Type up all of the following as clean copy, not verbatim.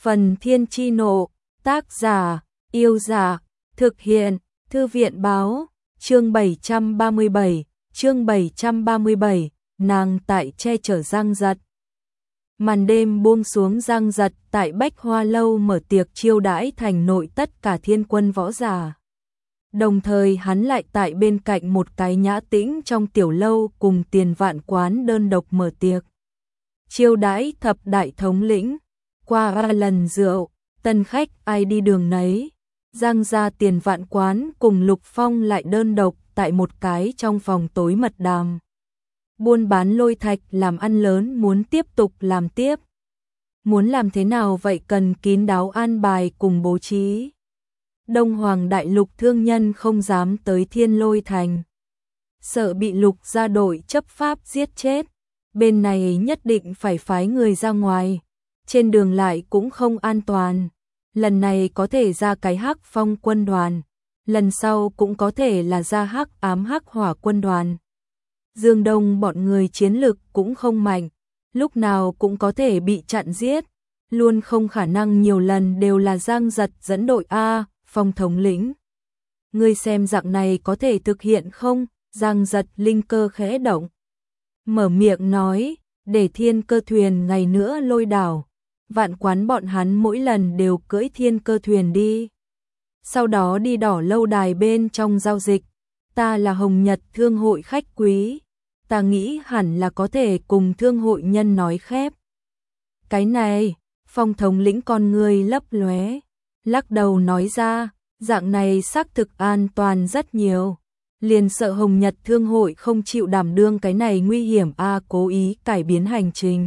Phần Thiên Chi Nộ, tác giả, Yêu Dạ, thực hiện, Thư viện Báo, chương 737, nàng tại che chở Giang Giật. Màn đêm buông xuống, Giang Giật tại Bách Hoa Lâu mở tiệc chiêu đãi thành nội tất cả thiên quân võ giả. Đồng thời hắn lại tại bên cạnh một cái nhã tĩnh trong tiểu lâu cùng Tiền Vạn Quán đơn độc mở tiệc chiêu đãi thập đại thống lĩnh. Qua 3 lần rượu, tân khách ai đi đường nấy. Giang gia Tiền Vạn Quán cùng Lục Phong lại đơn độc tại một cái trong phòng tối mật đàm. Buôn bán lôi thạch làm ăn lớn, muốn tiếp tục làm tiếp. Muốn làm thế nào vậy cần kín đáo an bài cùng bố trí. Đông Hoàng đại lục thương nhân không dám tới Thiên Lôi Thành, sợ bị Lục gia đội chấp pháp giết chết. Bên này nhất định phải phái người ra ngoài. Trên đường lại cũng không an toàn. Lần này có thể ra cái Hắc Phong quân đoàn, lần sau cũng có thể là ra Hắc Ám Hắc Hỏa quân đoàn. Dương Đông bọn người chiến lực cũng không mạnh, lúc nào cũng có thể bị chặn giết, luôn không khả năng nhiều lần đều là Giang Giật dẫn đội. A, Phong thống lĩnh, ngươi xem dạng này có thể thực hiện không? Giang Giật linh cơ khẽ động, mở miệng nói, để thiên cơ thuyền ngày nữa lôi đảo. Vạn Quán bọn hắn mỗi lần đều cưỡi thiên cơ thuyền đi, sau đó đi đỏ lâu đài bên trong giao dịch. Ta là Hồng Nhật thương hội khách quý, ta nghĩ hẳn là có thể cùng thương hội nhân nói khép. Cái này, Phong thống lĩnh con người lấp lóe, lắc đầu nói ra, dạng này xác thực an toàn rất nhiều. Liền sợ Hồng Nhật thương hội không chịu đảm đương cái này nguy hiểm. A, cố ý cải biến hành trình.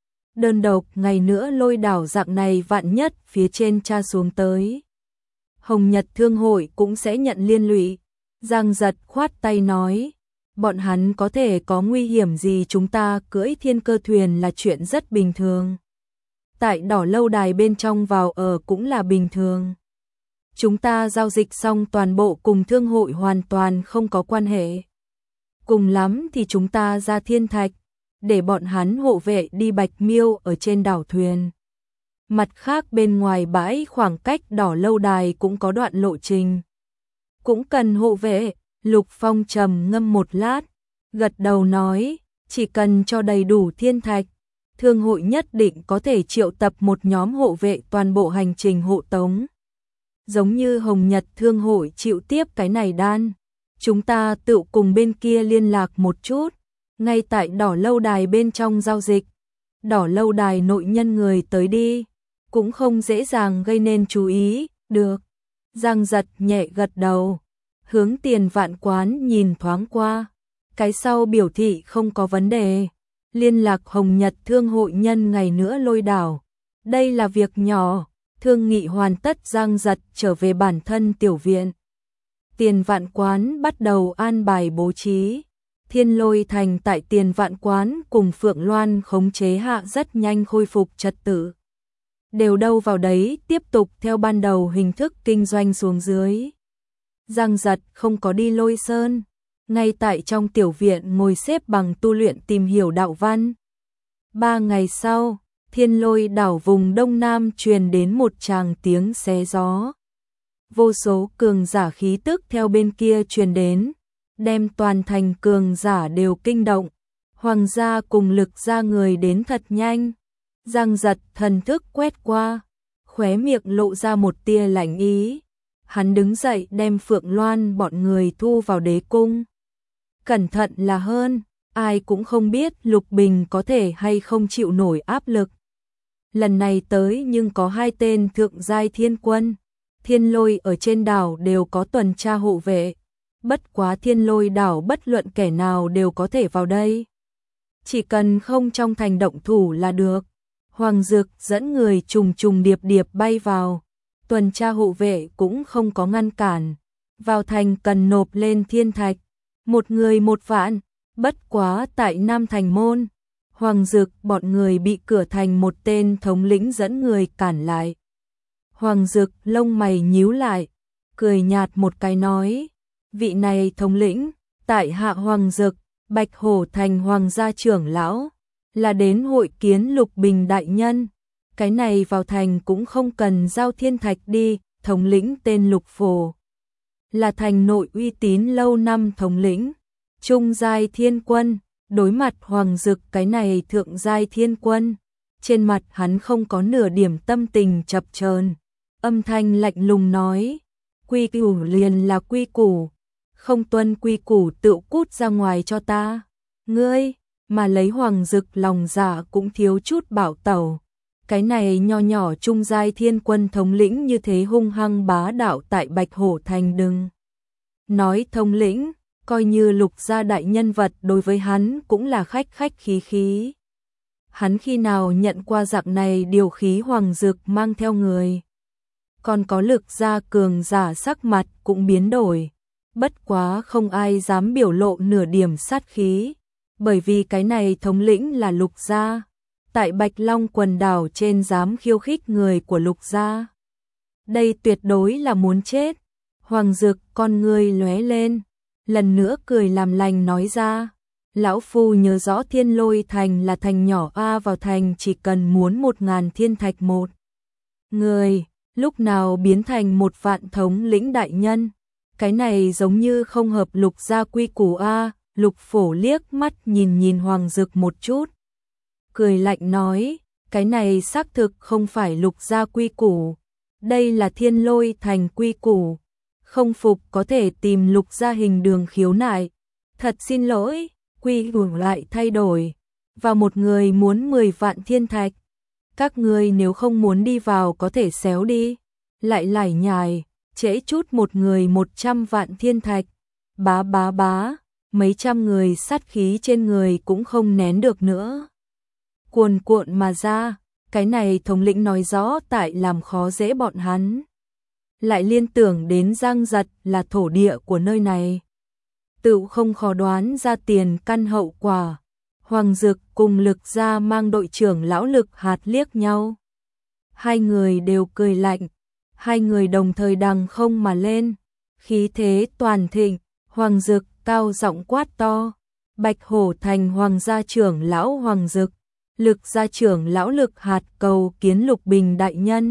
Đơn độc ngày nữa lôi đảo dạng này vạn nhất phía trên tra xuống tới, Hồng Nhật thương hội cũng sẽ nhận liên lụy. Giang Giật khoát tay nói, bọn hắn có thể có nguy hiểm gì, chúng ta cưỡi thiên cơ thuyền là chuyện rất bình thường. Tại đỏ lâu đài bên trong vào ở cũng là bình thường. Chúng ta giao dịch xong toàn bộ cùng thương hội hoàn toàn không có quan hệ. Cùng lắm thì chúng ta ra thiên thạch, để bọn hắn hộ vệ đi Bạch Miêu ở trên đảo thuyền. Mặt khác bên ngoài bãi khoảng cách đỏ lâu đài cũng có đoạn lộ trình, cũng cần hộ vệ. Lục Phong trầm ngâm một lát, gật đầu nói, chỉ cần cho đầy đủ thiên thạch, thương hội nhất định có thể triệu tập một nhóm hộ vệ toàn bộ hành trình hộ tống. Giống như Hồng Nhật thương hội chịu tiếp cái này đan, chúng ta tự cùng bên kia liên lạc một chút. Ngay tại đỏ lâu đài bên trong giao dịch, đỏ lâu đài nội nhân người tới đi, cũng không dễ dàng gây nên chú ý. Được. Giang Giật nhẹ gật đầu, hướng Tiền Vạn Quán nhìn thoáng qua, cái sau biểu thị không có vấn đề. Liên lạc Hồng Nhật thương hội nhân ngày nữa lôi đảo, đây là việc nhỏ. Thương nghị hoàn tất, Giang Giật trở về bản thân tiểu viện. Tiền Vạn Quán bắt đầu an bài bố trí. Thiên Lôi Thành tại Tiền Vạn Quán cùng Phượng Loan khống chế hạ rất nhanh khôi phục trật tự. Đều đâu vào đấy tiếp tục theo ban đầu hình thức kinh doanh xuống dưới. Giang Giật không có đi Lôi Sơn, ngay tại trong tiểu viện ngồi xếp bằng tu luyện tìm hiểu đạo văn. 3 ngày sau, Thiên Lôi đảo vùng Đông Nam truyền đến một tràng tiếng xé gió. Vô số cường giả khí tức theo bên kia truyền đến, đem toàn thành cường giả đều kinh động. Hoàng gia cùng Lực gia người đến thật nhanh. Giang Giật thần thức quét qua, khóe miệng lộ ra một tia lạnh ý. Hắn đứng dậy đem Phượng Loan bọn người thu vào đế cung. Cẩn thận là hơn, ai cũng không biết Lục Bình có thể hay không chịu nổi áp lực. Lần này tới nhưng có 2 tên thượng giai thiên quân. Thiên Lôi ở trên đảo đều có tuần tra hộ vệ. Bất quá Thiên Lôi đảo bất luận kẻ nào đều có thể vào đây, chỉ cần không trong thành động thủ là được. Hoàng Dực dẫn người trùng trùng điệp điệp bay vào, tuần tra hộ vệ cũng không có ngăn cản. Vào thành cần nộp lên thiên thạch, một người 1 vạn. Bất quá tại Nam Thành môn, Hoàng Dực bọn người bị cửa thành một tên thống lĩnh dẫn người cản lại. Hoàng Dực lông mày nhíu lại, cười nhạt một cái nói, vị này thống lĩnh, tại hạ Hoàng Dực, Bạch Hổ Thành hoàng gia trưởng lão, là đến hội kiến Lục Bình đại nhân. cái này vào thành cũng không cần giao thiên thạch đi, thống lĩnh tên Lục Phổ. Là thành nội uy tín lâu năm thống lĩnh, trung giai thiên quân, đối mặt Hoàng Dực cái này thượng giai thiên quân. Trên mặt hắn không có nửa điểm tâm tình chập chờn, âm thanh lạnh lùng nói, quy củ liền là quy củ, không tuân quy củ tự cút ra ngoài cho ta. Ngươi, mà lấy Hoàng Dực lòng dạ cũng thiếu chút bảo tẩu. Cái này nho nhỏ trung giai thiên quân thống lĩnh như thế hung hăng bá đạo tại Bạch Hổ Thành đừng. Nói thống lĩnh, coi như Lục gia đại nhân vật đối với hắn cũng là khách khách khí khí. Hắn khi nào nhận qua dạng này điều khí Hoàng Dực mang theo người. Còn có Lực gia cường giả sắc mặt cũng biến đổi. Bất quá không ai dám biểu lộ nửa điểm sát khí. Bởi vì cái này thống lĩnh là Lục gia. Tại Bạch Long quần đảo trên dám khiêu khích người của Lục gia. Đây tuyệt đối là muốn chết. Hoàng Dực con ngươi lóe lên. Lần nữa cười làm lành nói ra. Lão Phu nhớ rõ Thiên Lôi Thành là thành nhỏ A, vào thành chỉ cần muốn 1000 thiên thạch một người, lúc nào biến thành 1 vạn thống lĩnh đại nhân. Cái này giống như không hợp Lục gia quy củ A. Lục Phổ liếc mắt nhìn Hoàng Dực một chút. Cười lạnh nói, cái này xác thực không phải Lục gia quy củ. Đây là Thiên Lôi Thành quy củ. Không phục có thể tìm Lục gia hình đường khiếu nại. Thật xin lỗi. Quy củ lại thay đổi, và một người muốn 10 vạn thiên thạch. Các ngươi nếu không muốn đi vào có thể xéo đi. Lại lải nhải, trễ chút một người 100 vạn thiên thạch. Bá bá bá, mấy trăm người sát khí trên người cũng không nén được nữa. Cuồn cuộn mà ra, cái này thống lĩnh nói rõ tại làm khó dễ bọn hắn. Lại liên tưởng đến Giang Giật là thổ địa của nơi này. Tự không khó đoán ra tiền căn hậu quả. Hoàng Dực cùng Lực gia mang đội trưởng lão Lực Hạt liếc nhau. Hai người đều cười lạnh. Hai người đồng thời đằng không mà lên. Khí thế toàn thịnh. Hoàng Dực cao giọng quát to. Bạch Hổ Thành Hoàng gia trưởng lão Hoàng Dực. Lực gia trưởng lão Lực Hạt cầu kiến Lục Bình đại nhân.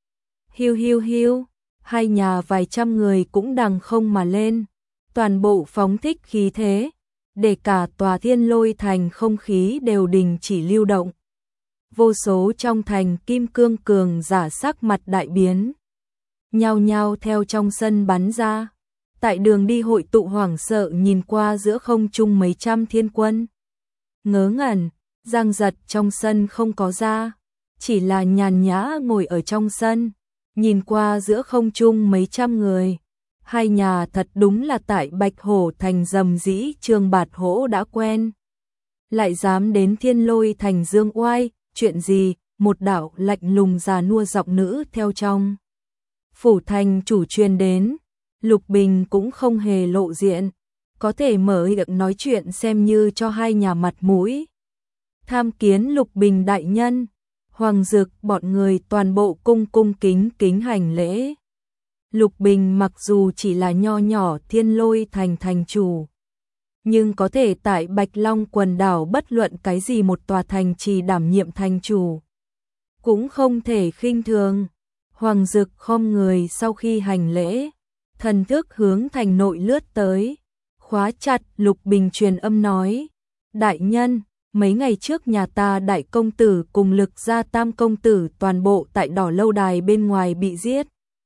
Hiu hiu hiu. Hai nhà vài trăm người cũng đằng không mà lên. Toàn bộ phóng thích khí thế, để cả tòa Thiên Lôi Thành không khí đều đình chỉ lưu động. Vô số trong thành kim cương cường giả sắc mặt đại biến. Nhao nhao theo trong sân bắn ra. Tại đường đi hội tụ hoảng sợ nhìn qua giữa không trung mấy trăm thiên quân. Ngớ ngẩn, Giang Giật trong sân không có ra. Chỉ là nhàn nhã ngồi ở trong sân, nhìn qua giữa không trung mấy trăm người. Hai nhà thật đúng là tại Bạch Hổ Thành dầm dĩ Trường Bạt Hỗ đã quen. Lại dám đến Thiên Lôi Thành dương oai, chuyện gì, một đạo lạnh lùng già nua giọng nữ theo trong. Phủ thành chủ truyền đến, Lục Bình cũng không hề lộ diện, có thể mở miệng nói chuyện xem như cho hai nhà mặt mũi. Tham kiến Lục Bình đại nhân, Hoàng Dực bọn người toàn bộ cung cung kính kính hành lễ. Lục Bình mặc dù chỉ là nho nhỏ Thiên Lôi Thành thành chủ, nhưng có thể tại Bạch Long quần đảo bất luận cái gì một tòa thành trì đảm nhiệm thành chủ, cũng không thể khinh thường. Hoàng Dực khom người sau khi hành lễ, thần thức hướng thành nội lướt tới, khóa chặt. Lục Bình truyền âm nói, đại nhân, mấy ngày trước nhà ta đại công tử cùng Lực gia tam công tử toàn bộ tại đỏ lâu đài bên ngoài bị giết.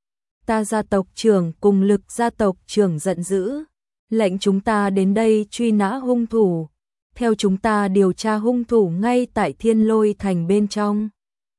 Ta gia tộc trưởng cùng Lực gia tộc trưởng giận dữ, lệnh chúng ta đến đây truy nã hung thủ. Theo chúng ta điều tra hung thủ ngay tại Thiên Lôi Thành bên trong.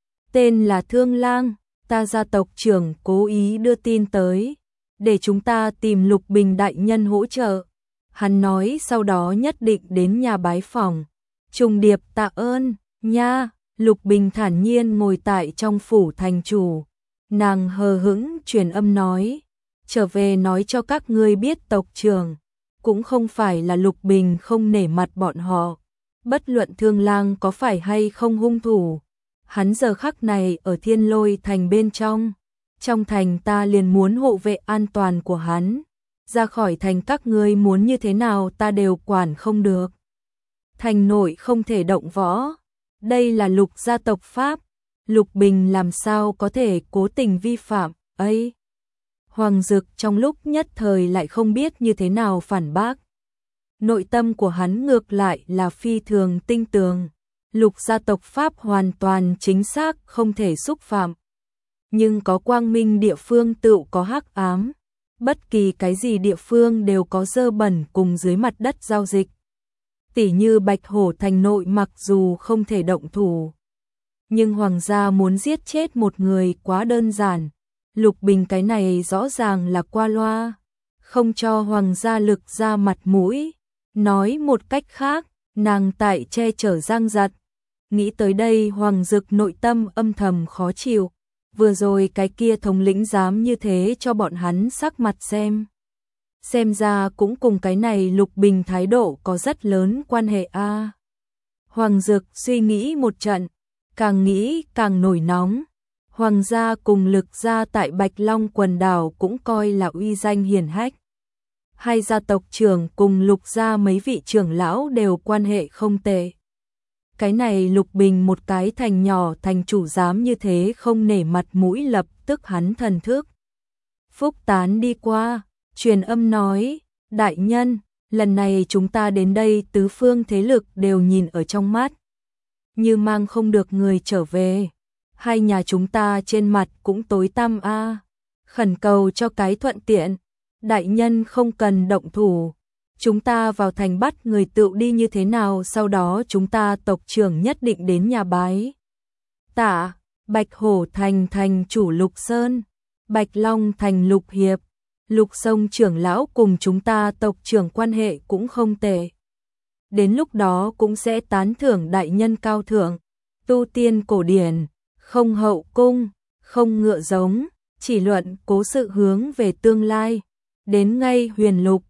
Tên là Thương Lang, ta gia tộc trưởng cố ý đưa tin tới, để chúng ta tìm Lục Bình đại nhân hỗ trợ. Hắn nói sau đó nhất định đến nhà bái phỏng. Trùng điệp tạ ơn, nha. Lục Bình thản nhiên ngồi tại trong phủ thành chủ. Nàng hờ hững truyền âm nói, trở về nói cho các ngươi biết tộc trưởng. Cũng không phải là Lục Bình không nể mặt bọn họ. Bất luận Thương Lang có phải hay không hung thủ, hắn giờ khắc này ở Thiên Lôi Thành bên trong. Trong thành ta liền muốn hộ vệ an toàn của hắn. Ra khỏi thành các ngươi muốn như thế nào ta đều quản không được. Thành nội không thể động võ. Đây là Lục gia tộc pháp. Lục Bình làm sao có thể cố tình vi phạm ấy. Hoàng Dực trong lúc nhất thời lại không biết như thế nào phản bác. Nội tâm của hắn ngược lại là phi thường tinh tường. Lục gia tộc Pháp hoàn toàn chính xác không thể xúc phạm. Nhưng có quang minh địa phương tự có hắc ám. Bất kỳ cái gì địa phương đều có dơ bẩn cùng dưới mặt đất giao dịch. Tỉ như Bạch Hổ thành nội mặc dù không thể động thủ. Nhưng hoàng gia muốn giết chết một người quá đơn giản. Lục Bình cái này rõ ràng là qua loa. Không cho hoàng gia lực ra mặt mũi. Nói một cách khác, nàng tại che chở Giang Giật. Nghĩ tới đây Hoàng Dực nội tâm âm thầm khó chịu. Vừa rồi cái kia thống lĩnh dám như thế cho bọn hắn sắc mặt xem. Xem ra cũng cùng cái này Lục Bình thái độ có rất lớn quan hệ a. Hoàng Dực suy nghĩ một trận, càng nghĩ càng nổi nóng. Hoàng gia cùng Lực gia tại Bạch Long quần đảo cũng coi là uy danh hiển hách. Hai gia tộc trưởng cùng Lục gia mấy vị trưởng lão đều quan hệ không tệ. Cái này Lục Bình một cái thành nhỏ thành chủ dám như thế không nể mặt mũi, lập tức hắn thần thức. Phúc tán đi qua, truyền âm nói, đại nhân, lần này chúng ta đến đây tứ phương thế lực đều nhìn ở trong mắt. Như mang không được người trở về, hai nhà chúng ta trên mặt cũng tối tăm a. Khẩn cầu cho cái thuận tiện, đại nhân không cần động thủ. Chúng ta vào thành bắt người tự đi như thế nào, sau đó chúng ta tộc trưởng nhất định đến nhà bái. Tạ, Bạch Hổ thành thành chủ Lục Sơn, Bạch Long thành Lục Hiệp, Lục Sông trưởng lão cùng chúng ta tộc trưởng quan hệ cũng không tệ. Đến lúc đó cũng sẽ tán thưởng đại nhân cao thượng, tu tiên cổ điển, không hậu cung, không ngựa giống, chỉ luận cố sự hướng về tương lai. Đến ngay Huyền Lục,